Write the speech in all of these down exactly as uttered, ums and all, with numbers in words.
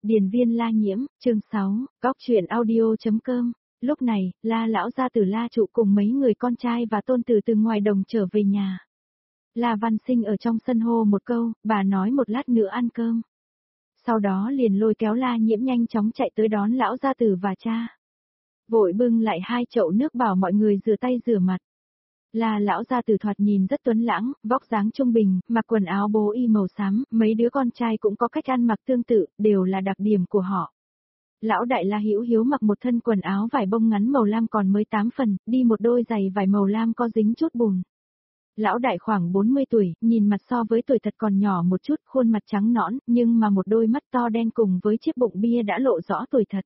Điền viên La Nhiễm, chương sáu, góc truyện audio.com. Lúc này, La lão gia tử La trụ cùng mấy người con trai và tôn tử từ ngoài đồng trở về nhà. La Văn Sinh ở trong sân hô một câu, bà nói một lát nữa ăn cơm. Sau đó liền lôi kéo La Nhiễm nhanh chóng chạy tới đón lão gia tử và cha. Vội bưng lại hai chậu nước bảo mọi người rửa tay rửa mặt. La lão gia tử thoạt nhìn rất tuấn lãng, vóc dáng trung bình, mặc quần áo bố y màu xám, mấy đứa con trai cũng có cách ăn mặc tương tự, đều là đặc điểm của họ. Lão đại La Hữu Hiếu mặc một thân quần áo vải bông ngắn màu lam còn mới tám phần, đi một đôi giày vải màu lam có dính chút bùn. Lão đại khoảng bốn mươi tuổi, nhìn mặt so với tuổi thật còn nhỏ một chút, khuôn mặt trắng nõn, nhưng mà một đôi mắt to đen cùng với chiếc bụng bia đã lộ rõ tuổi thật.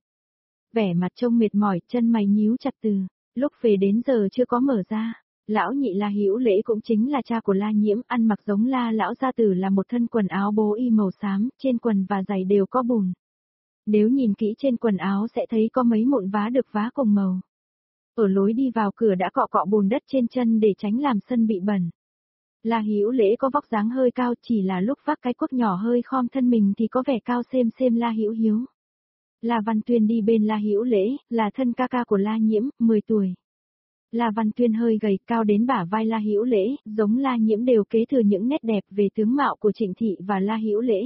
Vẻ mặt trông mệt mỏi, chân mày nhíu chặt từ lúc về đến giờ chưa có mở ra. Lão nhị La Hữu Lễ cũng chính là cha của La Nhiễm, ăn mặc giống La lão gia tử là một thân quần áo bố y màu xám, trên quần và giày đều có bùn. Nếu nhìn kỹ trên quần áo sẽ thấy có mấy mụn vá được vá cùng màu. Ở lối đi vào cửa đã cọ cọ bùn đất trên chân để tránh làm sân bị bẩn. La Hữu Lễ có vóc dáng hơi cao, chỉ là lúc vác cái cuốc nhỏ hơi khom thân mình thì có vẻ cao xem xem La Hữu Hiếu. La Văn Tuyên đi bên La Hữu Lễ, là thân ca ca của La Nhiễm, mười tuổi. La Văn Tuyên hơi gầy, cao đến bả vai La Hữu Lễ, giống La Nhiễm đều kế thừa những nét đẹp về tướng mạo của Trịnh Thị và La Hữu Lễ.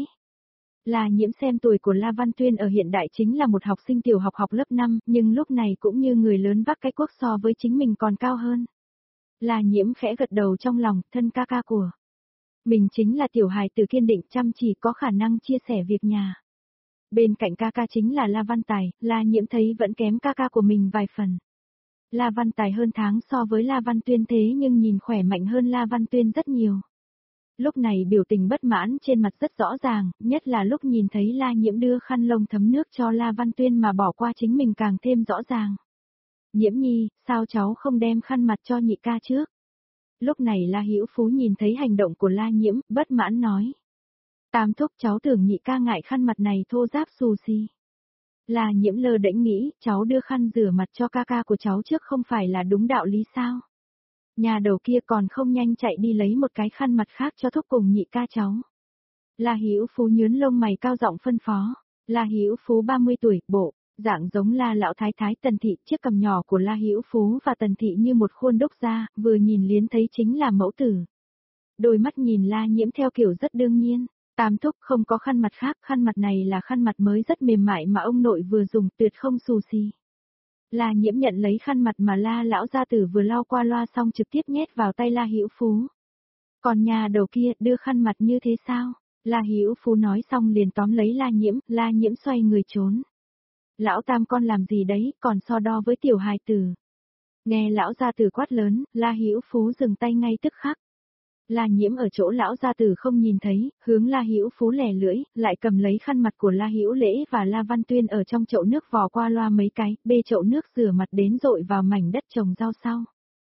La Nhiễm xem tuổi của La Văn Tuyên ở hiện đại chính là một học sinh tiểu học học lớp năm, nhưng lúc này cũng như người lớn vác cái cuốc so với chính mình còn cao hơn. La Nhiễm khẽ gật đầu trong lòng, thân ca ca của mình chính là tiểu hài tử kiên định chăm chỉ có khả năng chia sẻ việc nhà. Bên cạnh ca ca chính là La Văn Tài, La Nhiễm thấy vẫn kém ca ca của mình vài phần. La Văn Tài hơn tháng so với La Văn Tuyên thế nhưng nhìn khỏe mạnh hơn La Văn Tuyên rất nhiều. Lúc này biểu tình bất mãn trên mặt rất rõ ràng, nhất là lúc nhìn thấy La Nhiễm đưa khăn lông thấm nước cho La Văn Tuyên mà bỏ qua chính mình càng thêm rõ ràng. Nhiễm nhi, sao cháu không đem khăn mặt cho nhị ca trước? Lúc này La Hữu Phú nhìn thấy hành động của La Nhiễm, bất mãn nói. Tam thúc cháu tưởng nhị ca ngại khăn mặt này thô ráp xù xì. La Nhiễm lơ đễnh nghĩ, cháu đưa khăn rửa mặt cho ca ca của cháu trước không phải là đúng đạo lý sao? Nhà đầu kia còn không nhanh chạy đi lấy một cái khăn mặt khác cho thúc cùng nhị ca cháu. La Hữu Phú nhướng lông mày cao giọng phân phó. La Hữu Phú ba mươi tuổi, bộ, dạng giống La lão thái thái Tần Thị, chiếc cằm nhỏ của La Hữu Phú và Tần Thị như một khuôn đúc ra, vừa nhìn liến thấy chính là mẫu tử. Đôi mắt nhìn La Nhiễm theo kiểu rất đương nhiên. Tam thúc không có khăn mặt khác, khăn mặt này là khăn mặt mới rất mềm mại mà ông nội vừa dùng, tuyệt không xù xì. La Nhiễm nhận lấy khăn mặt mà La lão gia tử vừa lau qua loa xong trực tiếp nhét vào tay La Hữu Phú. Còn nhà đầu kia đưa khăn mặt như thế sao? La Hữu Phú nói xong liền tóm lấy La Nhiễm, La Nhiễm xoay người trốn. Lão tam con làm gì đấy, còn so đo với tiểu hài tử. Nghe lão gia tử quát lớn, La Hữu Phú dừng tay ngay tức khắc. La Nhiễm ở chỗ lão gia tử không nhìn thấy, hướng La Hữu Phú lè lưỡi, lại cầm lấy khăn mặt của La Hữu Lễ và La Văn Tuyên ở trong chậu nước vò qua loa mấy cái, bê chậu nước rửa mặt đến dội vào mảnh đất trồng rau sau.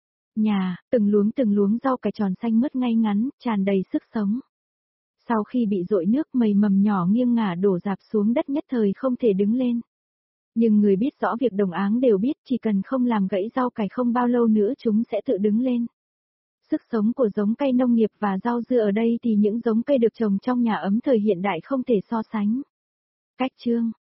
Nhà, từng luống từng luống rau cải tròn xanh mướt ngay ngắn, tràn đầy sức sống. Sau khi bị dội nước mầy mầm nhỏ nghiêng ngả đổ rạp xuống đất nhất thời không thể đứng lên. Nhưng người biết rõ việc đồng áng đều biết chỉ cần không làm gãy rau cải không bao lâu nữa chúng sẽ tự đứng lên. Sức sống của giống cây nông nghiệp và rau dưa ở đây thì những giống cây được trồng trong nhà ấm thời hiện đại không thể so sánh. Cách chương